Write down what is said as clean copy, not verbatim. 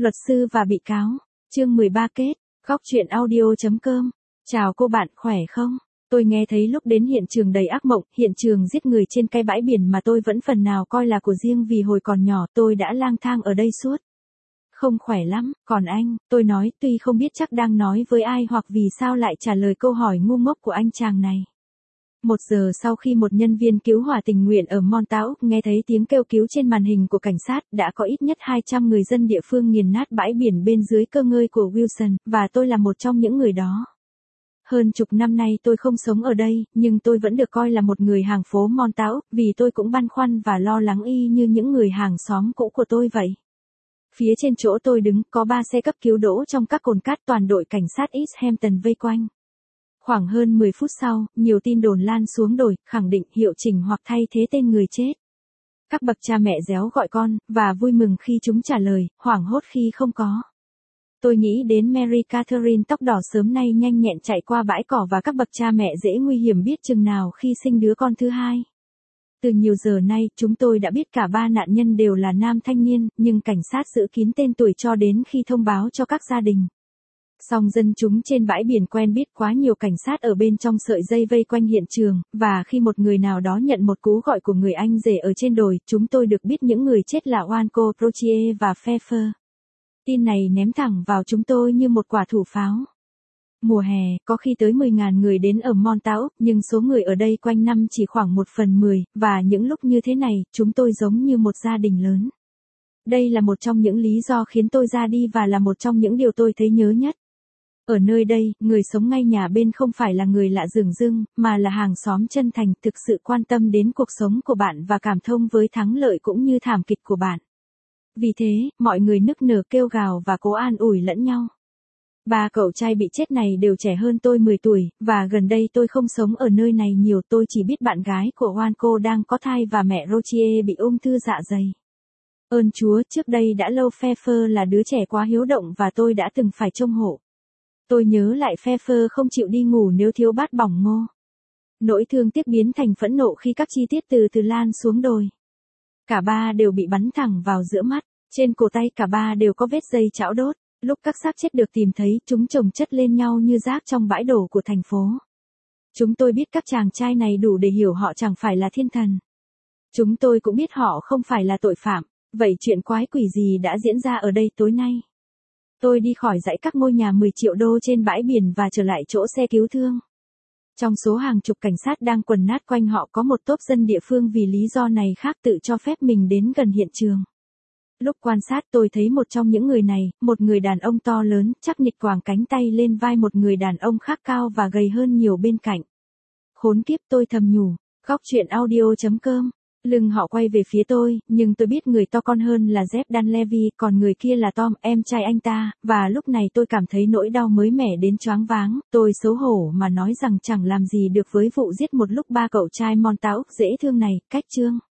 Luật sư và bị cáo. Chương 13 kết. Góc truyện audio.com. Chào cô bạn, khỏe không? Tôi nghe thấy lúc đến hiện trường đầy ác mộng, hiện trường giết người trên cái bãi biển mà tôi vẫn phần nào coi là của riêng vì hồi còn nhỏ tôi đã lang thang ở đây suốt. Không khỏe lắm, còn anh, tôi nói tuy không biết chắc đang nói với ai hoặc vì sao lại trả lời câu hỏi ngu ngốc của anh chàng này. 1 giờ sau khi một nhân viên cứu hỏa tình nguyện ở Montauk nghe thấy tiếng kêu cứu trên màn hình của cảnh sát, đã có ít nhất 200 người dân địa phương nghiền nát bãi biển bên dưới cơ ngơi của Wilson, và tôi là một trong những người đó. Hơn chục năm nay tôi không sống ở đây, nhưng tôi vẫn được coi là một người hàng phố Montauk, vì tôi cũng băn khoăn và lo lắng y như những người hàng xóm cũ của tôi vậy. Phía trên chỗ tôi đứng, có 3 xe cấp cứu đỗ trong các cồn cát, toàn đội cảnh sát East Hampton vây quanh. Khoảng hơn 10 phút sau, nhiều tin đồn lan xuống đồi, khẳng định hiệu chỉnh hoặc thay thế tên người chết. Các bậc cha mẹ réo gọi con, và vui mừng khi chúng trả lời, hoảng hốt khi không có. Tôi nghĩ đến Mary Catherine tóc đỏ sớm nay nhanh nhẹn chạy qua bãi cỏ và các bậc cha mẹ dễ nguy hiểm biết chừng nào khi sinh đứa con thứ hai. Từ nhiều giờ nay, chúng tôi đã biết cả 3 nạn nhân đều là nam thanh niên, nhưng cảnh sát giữ kín tên tuổi cho đến khi thông báo cho các gia đình. Song dân chúng trên bãi biển quen biết quá nhiều cảnh sát ở bên trong sợi dây vây quanh hiện trường, và khi một người nào đó nhận một cú gọi của người anh rể ở trên đồi, chúng tôi được biết những người chết là Wanko, Prochier và Pfeffer. Tin này ném thẳng vào chúng tôi như một quả thủ pháo. Mùa hè, có khi tới 10.000 người đến ở Montauk, nhưng số người ở đây quanh năm chỉ khoảng 1/10, và những lúc như thế này, chúng tôi giống như một gia đình lớn. Đây là một trong những lý do khiến tôi ra đi và là một trong những điều tôi thấy nhớ nhất. Ở nơi đây, người sống ngay nhà bên không phải là người lạ dửng dưng, mà là hàng xóm chân thành, thực sự quan tâm đến cuộc sống của bạn và cảm thông với thắng lợi cũng như thảm kịch của bạn. Vì thế, mọi người nức nở kêu gào và cố an ủi lẫn nhau. 3 cậu trai bị chết này đều trẻ hơn tôi 10 tuổi, và gần đây tôi không sống ở nơi này nhiều, tôi chỉ biết bạn gái của Wanko đang có thai và mẹ Rochier bị ung thư dạ dày. Ơn Chúa, trước đây đã lâu Pfeffer là đứa trẻ quá hiếu động và tôi đã từng phải trông hộ. Tôi nhớ lại Pfeffer không chịu đi ngủ nếu thiếu bát bỏng ngô. Nỗi thương tiếc biến thành phẫn nộ khi các chi tiết từ từ lan xuống đồi. Cả 3 đều bị bắn thẳng vào giữa mắt, trên cổ tay cả 3 đều có vết dây chảo đốt. Lúc các xác chết được tìm thấy, chúng chồng chất lên nhau như rác trong bãi đổ của thành phố. Chúng tôi biết các chàng trai này đủ để hiểu họ chẳng phải là thiên thần. Chúng tôi cũng biết họ không phải là tội phạm. Vậy chuyện quái quỷ gì đã diễn ra ở đây tối nay? Tôi đi khỏi dãy các ngôi nhà 10 triệu đô trên bãi biển và trở lại chỗ xe cứu thương. Trong số hàng chục cảnh sát đang quần nát quanh họ có một tốp dân địa phương vì lý do này khác tự cho phép mình đến gần hiện trường. Lúc quan sát tôi thấy một trong những người này, một người đàn ông to lớn, chắc nịch quàng cánh tay lên vai một người đàn ông khác cao và gầy hơn nhiều bên cạnh. Khốn kiếp, tôi thầm nhủ. Góc truyện audio.com. Lưng họ quay về phía tôi, nhưng tôi biết người to con hơn là Jeff Dunleavy, còn người kia là Tom, em trai anh ta, và lúc này tôi cảm thấy nỗi đau mới mẻ đến choáng váng. Tôi xấu hổ mà nói rằng chẳng làm gì được với vụ giết một lúc 3 cậu trai Montauk dễ thương này. Cách chương.